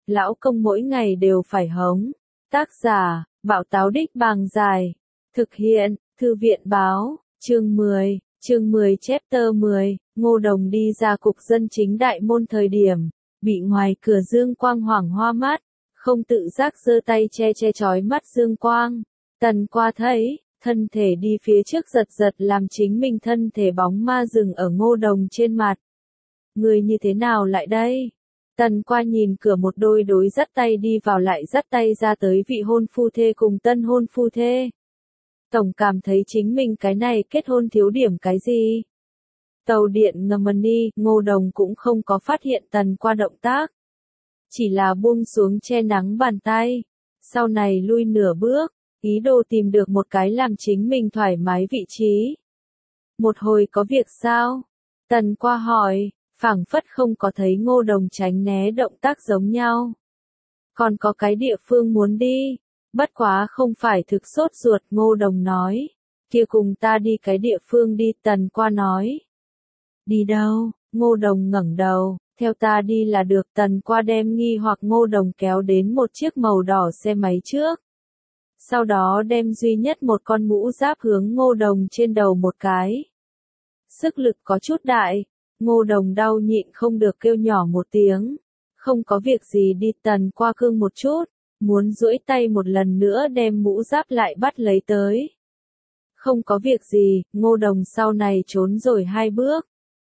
lão công mỗi ngày đều phải hống. Tác giả, Bảo Táo Đích Bàng Dài. Thực hiện, Thư viện Báo, chương 10 chapter 10, Ngô Đồng đi ra cục dân chính đại môn thời điểm, bị ngoài cửa dương quang hoảng hoa mắt, không tự giác giơ tay che chói mắt dương quang. Tần Qua thấy, thân thể đi phía trước giật làm chính mình thân thể bóng ma dừng ở Ngô Đồng trên mặt. Người như thế nào lại đây? Tần Qua nhìn cửa một đôi đối dắt tay đi vào lại dắt tay ra tới vị hôn phu thê cùng tân hôn phu thê. Tổng cảm thấy chính mình cái này kết hôn thiếu điểm cái gì? Tàu điện ngầm đi, Ngô Đồng cũng không có phát hiện Tần Qua động tác. Chỉ là buông xuống che nắng bàn tay. Sau này lui nửa bước, ý đồ tìm được một cái làm chính mình thoải mái vị trí. Một hồi có việc sao? Tần Qua hỏi, phảng phất không có thấy Ngô Đồng tránh né động tác giống nhau. Còn có cái địa phương muốn đi, bất quá không phải thực sốt ruột, Ngô Đồng nói. Kia cùng ta đi cái địa phương đi, Tần Qua nói. Đi đâu? Ngô Đồng ngẩng đầu, theo ta đi là được. Tần Qua đem nghi hoặc Ngô Đồng kéo đến một chiếc màu đỏ xe máy trước. Sau đó đem duy nhất một con mũ giáp hướng Ngô Đồng trên đầu một cái. Sức lực có chút đại, Ngô Đồng đau nhịn không được kêu nhỏ một tiếng. Không có việc gì đi. Tần Qua cương một chút, muốn duỗi tay một lần nữa đem mũ giáp lại bắt lấy tới. Không có việc gì, Ngô Đồng sau này trốn rồi 2 bước.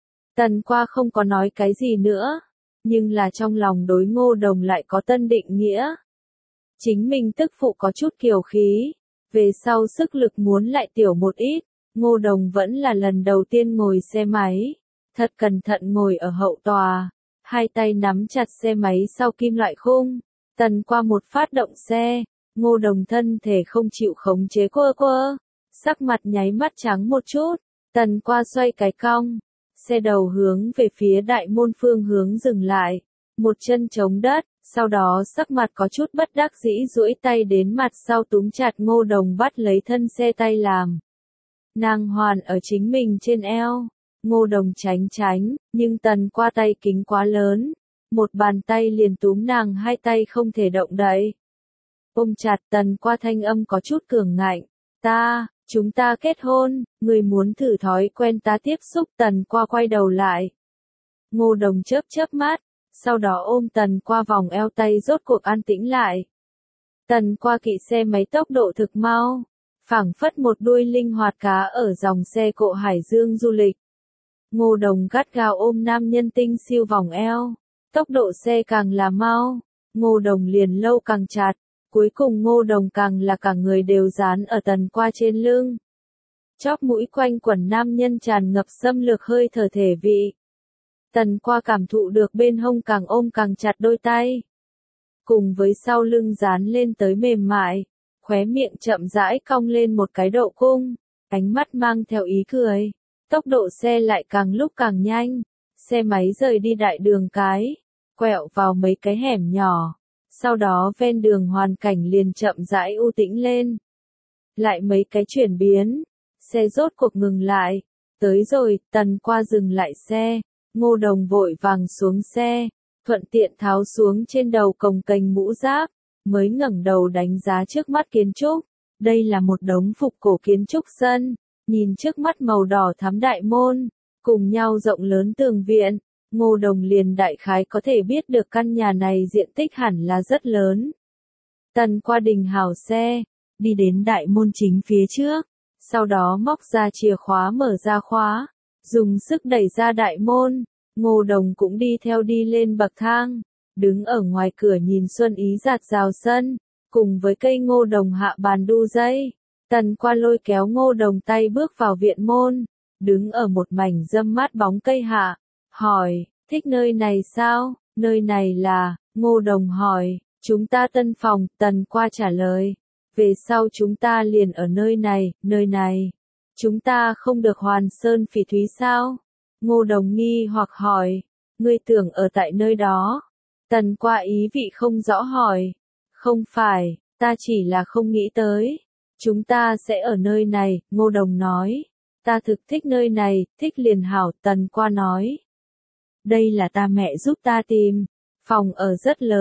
Tần Qua không có nói cái gì nữa, nhưng là trong lòng đối Ngô Đồng lại có tân định nghĩa. Chính mình tức phụ có chút kiều khí, về sau sức lực muốn lại tiểu một ít. Ngô Đồng vẫn là lần đầu tiên ngồi xe máy, thật cẩn thận ngồi ở hậu tòa, hai tay nắm chặt xe máy sau kim loại khung. Tần Qua một phát động xe, Ngô Đồng thân thể không chịu khống chế quơ, sắc mặt nháy mắt trắng một chút. Tần Qua xoay cái cong, xe đầu hướng về phía đại môn phương hướng dừng lại, một chân chống đất, sau đó sắc mặt có chút bất đắc dĩ duỗi tay đến mặt sau túm chặt Ngô Đồng bắt lấy thân xe tay làm. Nàng hoàn ở chính mình trên eo, Ngô Đồng tránh, nhưng Tần Qua tay kính quá lớn, một bàn tay liền túm nàng hai tay không thể động đậy. Ôm chặt. Tần Qua thanh âm có chút cường ngạnh, chúng ta kết hôn, người muốn thử thói quen ta tiếp xúc. Tần Qua quay đầu lại. Ngô Đồng chớp mắt, sau đó ôm Tần Qua vòng eo, tay rốt cuộc an tĩnh lại. Tần Qua kỵ xe máy tốc độ thực mau, phảng phất một đuôi linh hoạt cá ở dòng xe cộ hải dương du lịch. Ngô Đồng gắt gao ôm nam nhân tinh siêu vòng eo, tốc độ xe càng là mau, Ngô Đồng liền lâu càng chặt, cuối cùng Ngô Đồng càng là cả người đều dán ở Tần Qua trên lưng. Chóp mũi quanh quẩn nam nhân tràn ngập xâm lược hơi thở thể vị. Tần Qua cảm thụ được bên hông càng ôm càng chặt đôi tay, cùng với sau lưng dán lên tới mềm mại, khóe miệng chậm rãi cong lên một cái độ cung, ánh mắt mang theo ý cười. Tốc độ xe lại càng lúc càng nhanh, xe máy rời đi đại đường cái, quẹo vào mấy cái hẻm nhỏ, sau đó ven đường hoàn cảnh liền chậm rãi u tĩnh lên. Lại mấy cái chuyển biến, xe rốt cuộc ngừng lại, tới rồi. Tần Qua dừng lại xe, Ngô Đồng vội vàng xuống xe, thuận tiện tháo xuống trên đầu cồng kềnh mũ giáp, mới ngẩng đầu đánh giá trước mắt kiến trúc. Đây là một đống phục cổ kiến trúc sân, nhìn trước mắt màu đỏ thắm đại môn, cùng nhau rộng lớn tường viện, Ngô Đồng liền đại khái có thể biết được căn nhà này diện tích hẳn là rất lớn. Tần Qua đình hảo xe, đi đến đại môn chính phía trước, sau đó móc ra chìa khóa mở ra khóa, dùng sức đẩy ra đại môn. Ngô Đồng cũng đi theo đi lên bậc thang, đứng ở ngoài cửa nhìn xuân ý rạt rào sân, cùng với cây Ngô Đồng hạ bàn đu dây. Tần Qua lôi kéo Ngô Đồng tay bước vào viện môn, đứng ở một mảnh râm mát bóng cây hạ, hỏi, thích nơi này sao? Nơi này là, Ngô Đồng hỏi, chúng ta tân phòng. Tần Qua trả lời, về sau chúng ta liền ở nơi này, chúng ta không được hoàn sơn phỉ thúy sao? Ngô Đồng nghi hoặc hỏi, ngươi tưởng ở tại nơi đó? Tần Qua ý vị không rõ hỏi, không phải, ta chỉ là không nghĩ tới. Chúng ta sẽ ở nơi này. Ngô Đồng nói, ta thực thích nơi này, thích liền hảo. Tần Qua nói, đây là ta mẹ giúp ta tìm, phòng ở rất lớn,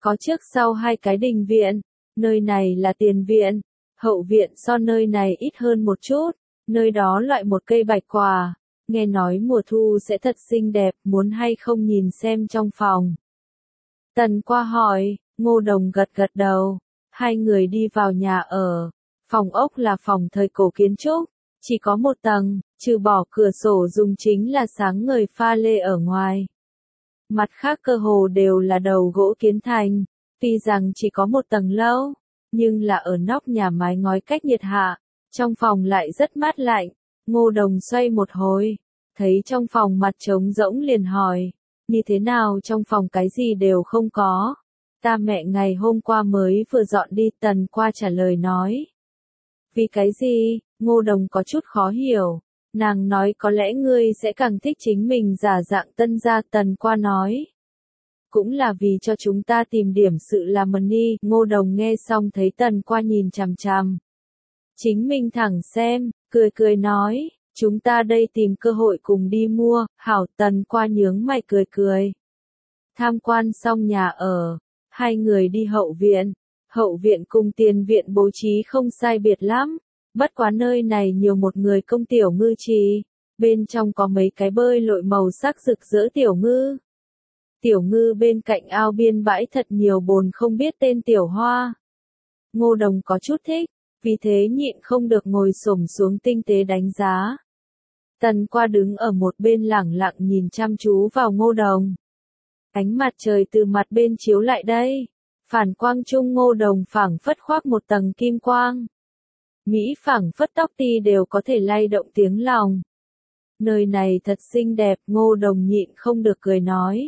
có trước sau hai cái đình viện, nơi này là tiền viện, hậu viện so nơi này ít hơn một chút, nơi đó loại một cây bạch quả, nghe nói mùa thu sẽ thật xinh đẹp, muốn hay không nhìn xem trong phòng. Tần Qua hỏi, Ngô Đồng gật gật đầu, hai người đi vào nhà ở, phòng ốc là phòng thời cổ kiến trúc, chỉ có một tầng, trừ bỏ cửa sổ dùng chính là sáng ngời pha lê ở ngoài. Mặt khác cơ hồ đều là đầu gỗ kiến thành, tuy rằng chỉ có một tầng lâu, nhưng là ở nóc nhà mái ngói cách nhiệt hạ, trong phòng lại rất mát lạnh. Ngô Đồng xoay một hồi, thấy trong phòng mặt trống rỗng liền hỏi, như thế nào trong phòng cái gì đều không có. Ta mẹ ngày hôm qua mới vừa dọn đi. Tần Qua trả lời nói. Vì cái gì? Ngô Đồng có chút khó hiểu. Nàng nói có lẽ ngươi sẽ càng thích chính mình giả dạng tân gia. Tần Qua nói. Cũng là vì cho chúng ta tìm điểm sự làm money. Ngô Đồng nghe xong thấy Tần Qua nhìn chằm chằm. Chính mình thẳng xem, cười cười nói, chúng ta đây tìm cơ hội cùng đi mua. Hảo. Tần Qua nhướng mày cười cười. Tham quan xong nhà ở, hai người đi hậu viện. Hậu viện cùng tiền viện bố trí không sai biệt lắm, bất quá nơi này nhiều một người công tiểu ngư trì, bên trong có mấy cái bơi lội màu sắc rực rỡ tiểu ngư. Tiểu ngư bên cạnh ao biên bãi thật nhiều bồn không biết tên tiểu hoa. Ngô Đồng có chút thích, vì thế nhịn không được ngồi xổm xuống tinh tế đánh giá. Tần Qua đứng ở một bên lẳng lặng nhìn chăm chú vào Ngô Đồng. Ánh mặt trời từ mặt bên chiếu lại đây, phản quang trung Ngô Đồng phảng phất khoác một tầng kim quang. Mỹ phảng phất tóc ti đều có thể lay động tiếng lòng. Nơi này thật xinh đẹp. Ngô Đồng nhịn không được cười nói.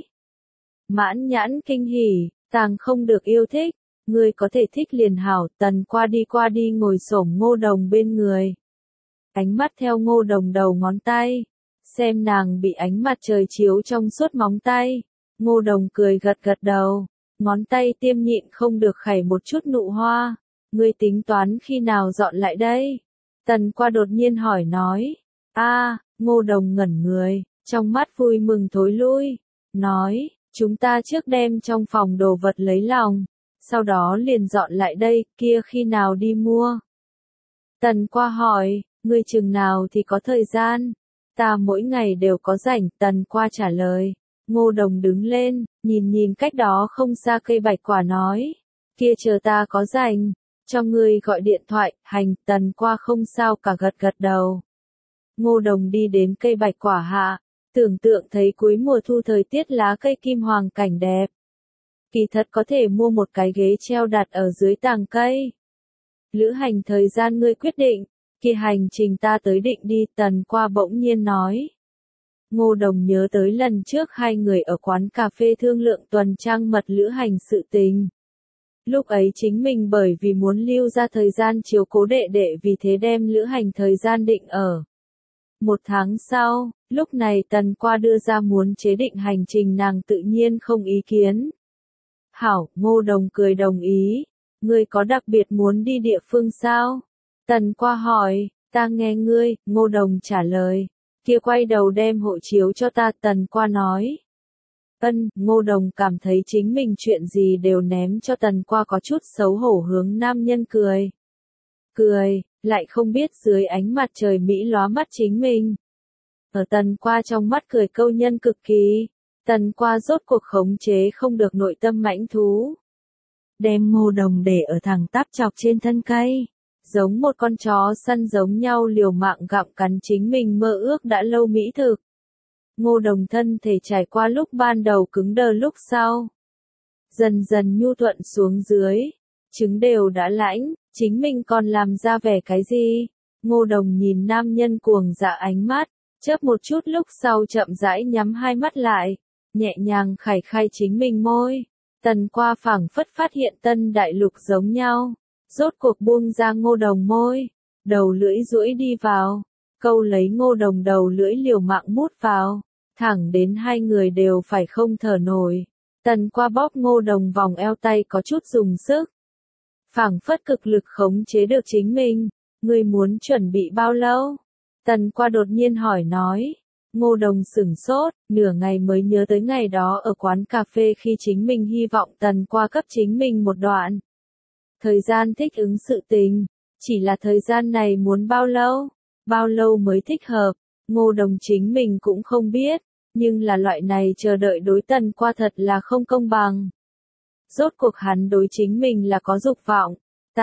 Mãn nhãn kinh hỉ, tàng không được yêu thích, ngươi có thể thích liền hảo. Tần qua đi ngồi xổm Ngô Đồng bên người. Ánh mắt theo Ngô Đồng đầu ngón tay, xem nàng bị ánh mặt trời chiếu trong suốt móng tay. Ngô Đồng cười gật gật đầu, ngón tay tiêm nhịn không được khảy một chút nụ hoa. Ngươi tính toán khi nào dọn lại đây? Tần Qua đột nhiên hỏi nói. Ngô Đồng ngẩn người, trong mắt vui mừng thối lui, nói, chúng ta trước đem trong phòng đồ vật lấy lòng, sau đó liền dọn lại đây. Kia khi nào đi mua? Tần Qua hỏi, ngươi chừng nào thì có thời gian? Ta mỗi ngày đều có rảnh. Tần Qua trả lời. Ngô Đồng đứng lên, nhìn cách đó không xa cây bạch quả nói, kia chờ ta có rảnh, cho ngươi gọi điện thoại. Hành. Tần Qua không sao cả gật gật đầu. Ngô Đồng đi đến cây bạch quả hạ, tưởng tượng thấy cuối mùa thu thời tiết lá cây kim hoàng cảnh đẹp. Kỳ thật có thể mua một cái ghế treo đặt ở dưới tàng cây. Lữ hành thời gian ngươi quyết định, kia hành trình ta tới định đi. Tần Qua bỗng nhiên nói. Ngô Đồng nhớ tới lần trước hai người ở quán cà phê thương lượng tuần trăng mật lữ hành sự tình. Lúc ấy chính mình bởi vì muốn lưu ra thời gian chiếu cố đệ đệ vì thế đem lữ hành thời gian định ở 1 tháng sau. Lúc này Tần Qua đưa ra muốn chế định hành trình, nàng tự nhiên không ý kiến. Hảo. Ngô Đồng cười đồng ý. Ngươi có đặc biệt muốn đi địa phương sao? Tần Qua hỏi. Ta nghe ngươi. Ngô Đồng trả lời. Kia quay đầu đem hộ chiếu cho ta. Tần Qua nói. Ngô Đồng cảm thấy chính mình chuyện gì đều ném cho. Tần Qua có chút xấu hổ hướng nam nhân cười. Cười, lại không biết dưới ánh mặt trời Mỹ lóa mắt chính mình. Ở Tần Qua trong mắt cười câu nhân cực kỳ. Tần Qua rốt cuộc khống chế không được nội tâm mãnh thú. Đem Ngô Đồng để ở thẳng tắp chọc trên thân cây. Giống một con chó săn giống nhau liều mạng gặm cắn chính mình mơ ước đã lâu mỹ thực. Ngô Đồng thân thể trải qua lúc ban đầu cứng đờ lúc sau. Dần dần nhu thuận xuống dưới. Trứng đều đã lãnh, chính mình còn làm ra vẻ cái gì? Ngô Đồng nhìn nam nhân cuồng dạ ánh mắt, chớp một chút lúc sau chậm rãi nhắm hai mắt lại, nhẹ nhàng khải khai chính mình môi. Tần Qua phảng phất phát hiện tân đại lục giống nhau. Rốt cuộc buông ra Ngô Đồng môi, đầu lưỡi duỗi đi vào, câu lấy Ngô Đồng đầu lưỡi liều mạng mút vào, thẳng đến hai người đều phải không thở nổi. Tần Qua bóp Ngô Đồng vòng eo, tay có chút dùng sức. Phảng phất cực lực khống chế được chính mình. Ngươi muốn chuẩn bị bao lâu? Tần Qua đột nhiên hỏi nói. Ngô Đồng sửng sốt, nửa ngày mới nhớ tới ngày đó ở quán cà phê khi chính mình hy vọng Tần Qua cấp chính mình một đoạn thời gian thích ứng sự tình. Chỉ là thời gian này muốn bao lâu mới thích hợp, Ngô Đồng chính mình cũng không biết, nhưng là loại này chờ đợi đối Tần Qua thật là không công bằng. Rốt cuộc hắn đối chính mình là có dục vọng,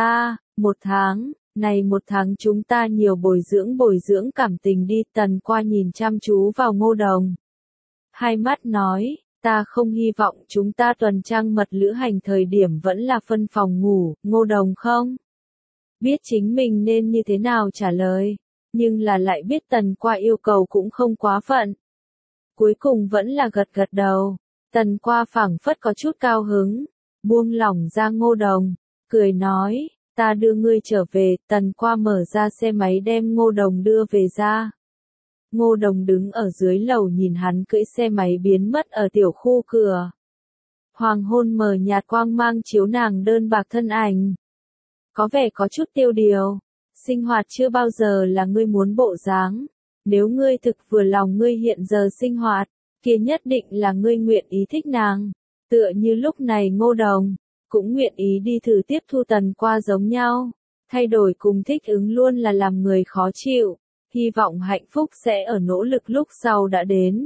một tháng, này một tháng chúng ta nhiều bồi dưỡng cảm tình đi. Tần Qua nhìn chăm chú vào Ngô Đồng. Hai mắt nói, ta không hy vọng chúng ta tuần trăng mật lữ hành thời điểm vẫn là phân phòng ngủ. Ngô Đồng không biết chính mình nên như thế nào trả lời, nhưng là lại biết Tần Qua yêu cầu cũng không quá phận. Cuối cùng vẫn là gật gật đầu. Tần Qua phảng phất có chút cao hứng, buông lỏng ra Ngô Đồng, cười nói, ta đưa ngươi trở về. Tần Qua mở ra xe máy đem Ngô Đồng đưa về ra. Ngô Đồng đứng ở dưới lầu nhìn hắn cưỡi xe máy biến mất ở tiểu khu cửa. Hoàng hôn mờ nhạt quang mang chiếu nàng đơn bạc thân ảnh. Có vẻ có chút tiêu điều. Sinh hoạt chưa bao giờ là ngươi muốn bộ dáng. Nếu ngươi thực vừa lòng ngươi hiện giờ sinh hoạt, kia nhất định là ngươi nguyện ý thích nàng. Tựa như lúc này Ngô Đồng cũng nguyện ý đi thử tiếp thu Tần Qua giống nhau. Thay đổi cùng thích ứng luôn là làm người khó chịu. Hy vọng hạnh phúc sẽ ở nỗ lực lúc sau đã đến.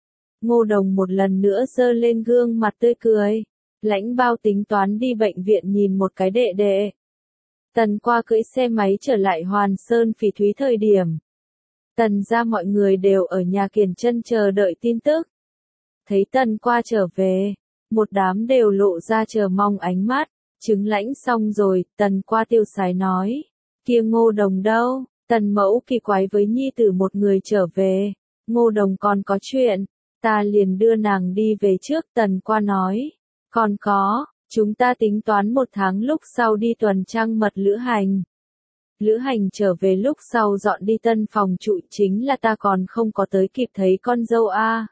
Ngô Đồng một lần nữa giơ lên gương mặt tươi cười. Lãnh Bao tính toán đi bệnh viện nhìn một cái đệ đệ. Tần Qua cưỡi xe máy trở lại Hoàn Sơn Phỉ Thúy thời điểm. Tần gia mọi người đều ở nhà kiền chân chờ đợi tin tức. Thấy Tần Qua trở về, một đám đều lộ ra chờ mong ánh mắt. Chứng lãnh xong rồi, Tần Qua tiêu sái nói. Kia Ngô Đồng đâu? Tần mẫu kỳ quái với nhi tử một người trở về. Ngô Đồng còn có chuyện, ta liền đưa nàng đi về trước. Tần Qua nói. Còn có, chúng ta tính toán một tháng lúc sau đi tuần trăng mật lữ hành. Lữ hành trở về lúc sau dọn đi tân phòng trụ, chính là ta còn không có tới kịp thấy con dâu a.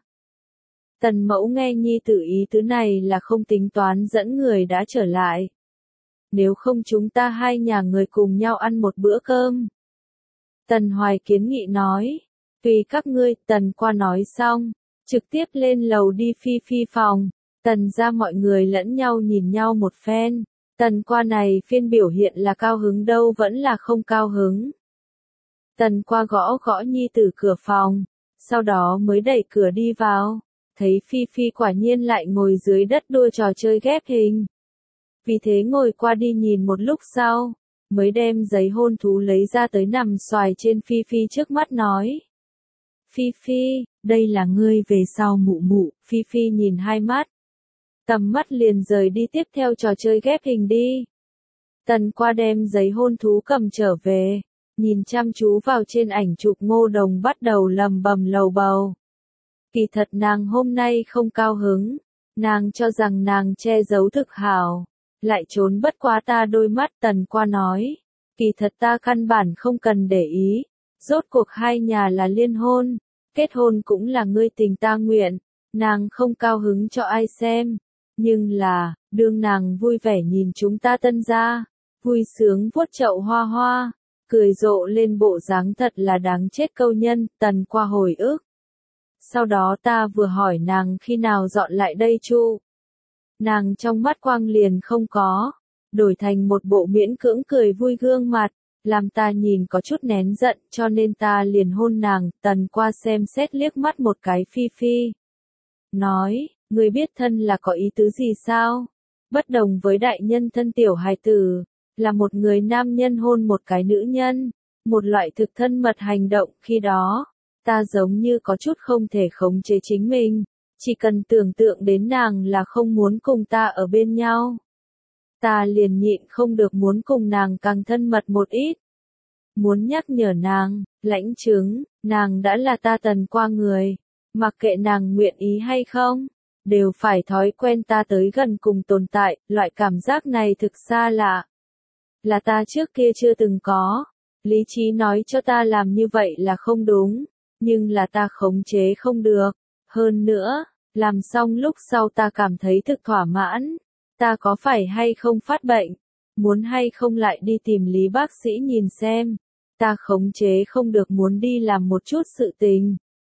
Tần mẫu nghe nhi tử ý tứ này là không tính toán dẫn người đã trở lại. Nếu không chúng ta hai nhà người cùng nhau ăn một bữa cơm. Tần Hoài kiến nghị nói. Tùy các ngươi. Tần Qua nói xong, trực tiếp lên lầu đi Phi Phi phòng. Tần ra mọi người lẫn nhau nhìn nhau một phen. Tần Qua này phiên biểu hiện là cao hứng đâu vẫn là không cao hứng. Tần Qua gõ gõ nhi tử cửa phòng, sau đó mới đẩy cửa đi vào. Thấy Phi Phi quả nhiên lại ngồi dưới đất đua trò chơi ghép hình. Vì thế ngồi qua đi nhìn một lúc sau, mới đem giấy hôn thú lấy ra tới nằm xoài trên Phi Phi trước mắt nói. Phi Phi, đây là ngươi về sau mụ mụ. Phi Phi nhìn hai mắt. Tầm mắt liền rời đi tiếp theo trò chơi ghép hình đi. Tần Qua đem giấy hôn thú cầm trở về, nhìn chăm chú vào trên ảnh chụp Ngô Đồng bắt đầu lầm bầm lầu bầu. Kỳ thật nàng hôm nay không cao hứng, nàng cho rằng nàng che giấu thực hảo, lại trốn bất quá ta đôi mắt. Tần Qua nói, kỳ thật ta căn bản không cần để ý, rốt cuộc hai nhà là liên hôn, kết hôn cũng là ngươi tình ta nguyện, nàng không cao hứng cho ai xem. Nhưng là, đương nàng vui vẻ nhìn chúng ta Tân gia, vui sướng vuốt chậu hoa hoa, cười rộ lên bộ dáng thật là đáng chết câu nhân. Tần Qua hồi ức. Sau đó ta vừa hỏi nàng khi nào dọn lại đây chu. Nàng trong mắt quang liền không có, đổi thành một bộ miễn cưỡng cười vui gương mặt, làm ta nhìn có chút nén giận, cho nên ta liền hôn nàng. Tần Qua xem xét liếc mắt một cái Phi Phi. Nói, ngươi biết thân là có ý tứ gì sao? Bất đồng với đại nhân thân tiểu hài tử, là một người nam nhân hôn một cái nữ nhân, một loại thực thân mật hành động. Khi đó, ta giống như có chút không thể khống chế chính mình, chỉ cần tưởng tượng đến nàng là không muốn cùng ta ở bên nhau. Ta liền nhịn không được muốn cùng nàng càng thân mật một ít. Muốn nhắc nhở nàng, lãnh chứng, nàng đã là ta Tần Qua người, mặc kệ nàng nguyện ý hay không, đều phải thói quen ta tới gần cùng tồn tại. Loại cảm giác này thực xa lạ, là ta trước kia chưa từng có. Lý trí nói cho ta làm như vậy là không đúng, nhưng là ta khống chế không được. Hơn nữa, làm xong lúc sau ta cảm thấy thực thỏa mãn. Ta có phải hay không phát bệnh? Muốn hay không lại đi tìm Lý bác sĩ nhìn xem? Ta khống chế không được muốn đi làm một chút sự tình.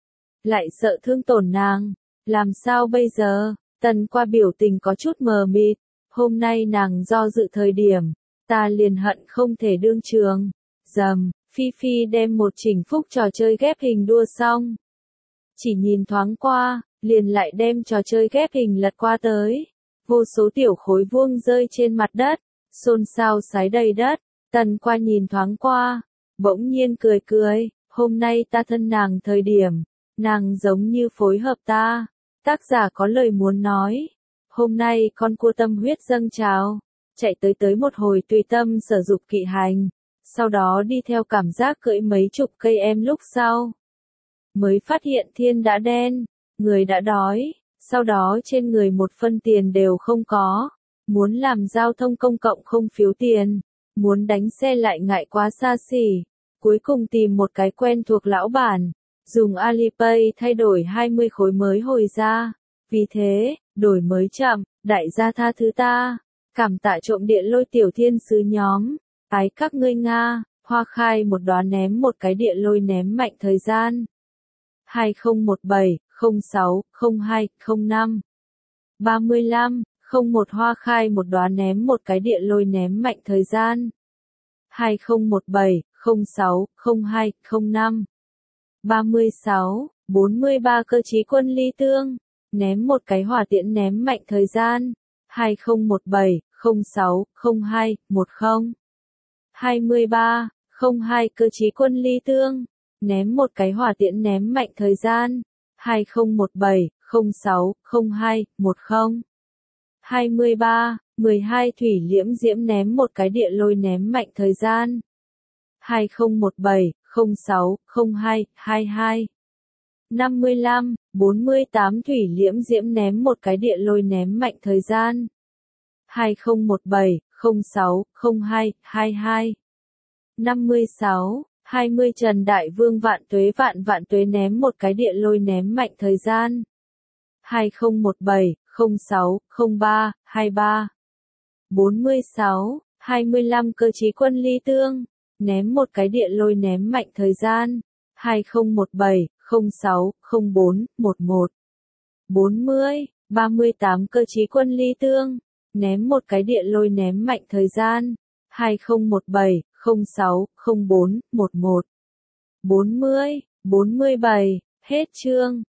lại sợ thương tổn nàng. Làm sao bây giờ? Tần Qua biểu tình có chút mờ mịt. Hôm nay nàng do dự thời điểm, ta liền hận không thể đương trường. Dầm, Phi Phi đem một chỉnh phúc trò chơi ghép hình đua xong. Chỉ nhìn thoáng qua, liền lại đem trò chơi ghép hình lật qua tới. Vô số tiểu khối vuông rơi trên mặt đất, xôn xao sái đầy đất. Tần Qua nhìn thoáng qua, bỗng nhiên cười cười, hôm nay ta thân nàng thời điểm, nàng giống như phối hợp ta. Tác giả có lời muốn nói, hôm nay con cua tâm huyết dâng trào, chạy tới một hồi tùy tâm sở dục kỵ hành, sau đó đi theo cảm giác cưỡi mấy chục cây em lúc sau. Mới phát hiện thiên đã đen, người đã đói, sau đó trên người một phân tiền đều không có, muốn làm giao thông công cộng không phiếu tiền, muốn đánh xe lại ngại quá xa xỉ, cuối cùng tìm một cái quen thuộc lão bản, dùng Alipay thay đổi 20 khối mới hồi ra, vì thế, đổi mới chậm, đại gia tha thứ ta, cảm tạ trộm điện lôi tiểu thiên sứ nhóm, ái các ngươi Nga, Hoa Khai một đóa ném một cái điện lôi ném mạnh thời gian. 2017, 06, 02, 05. 35, 01 Hoa Khai một đóa ném một cái điện lôi ném mạnh thời gian. 2017, 06, 02, 05. 36, 43 Cơ chí quân ly tương, ném một cái hỏa tiễn ném mạnh thời gian. 2017, 06, 02, 10. 23, 02 Cơ chí quân ly tương, ném một cái hỏa tiễn ném mạnh thời gian. 2017, 06, 02, 10. 23, 12 Thủy Liễm Diễm ném một cái địa lôi ném mạnh thời gian. 2017, 06, 02, 22. 55, 48 Thủy Liễm Diễm ném một cái địa lôi ném mạnh thời gian. 2017, 06, 02, 22. 56, 20 Trần Đại Vương vạn tuế ném một cái địa lôi ném mạnh thời gian. 2017, 06, 03, 23. 46, 25 Cơ chí quân ly tương, ném một cái địa lôi ném mạnh thời gian. 2017, 06, 04, 11. 40, 38 Cơ chí quân ly tương, ném một cái địa lôi ném mạnh thời gian. 2017, 06, 04, 11. 40, 47, hết chương.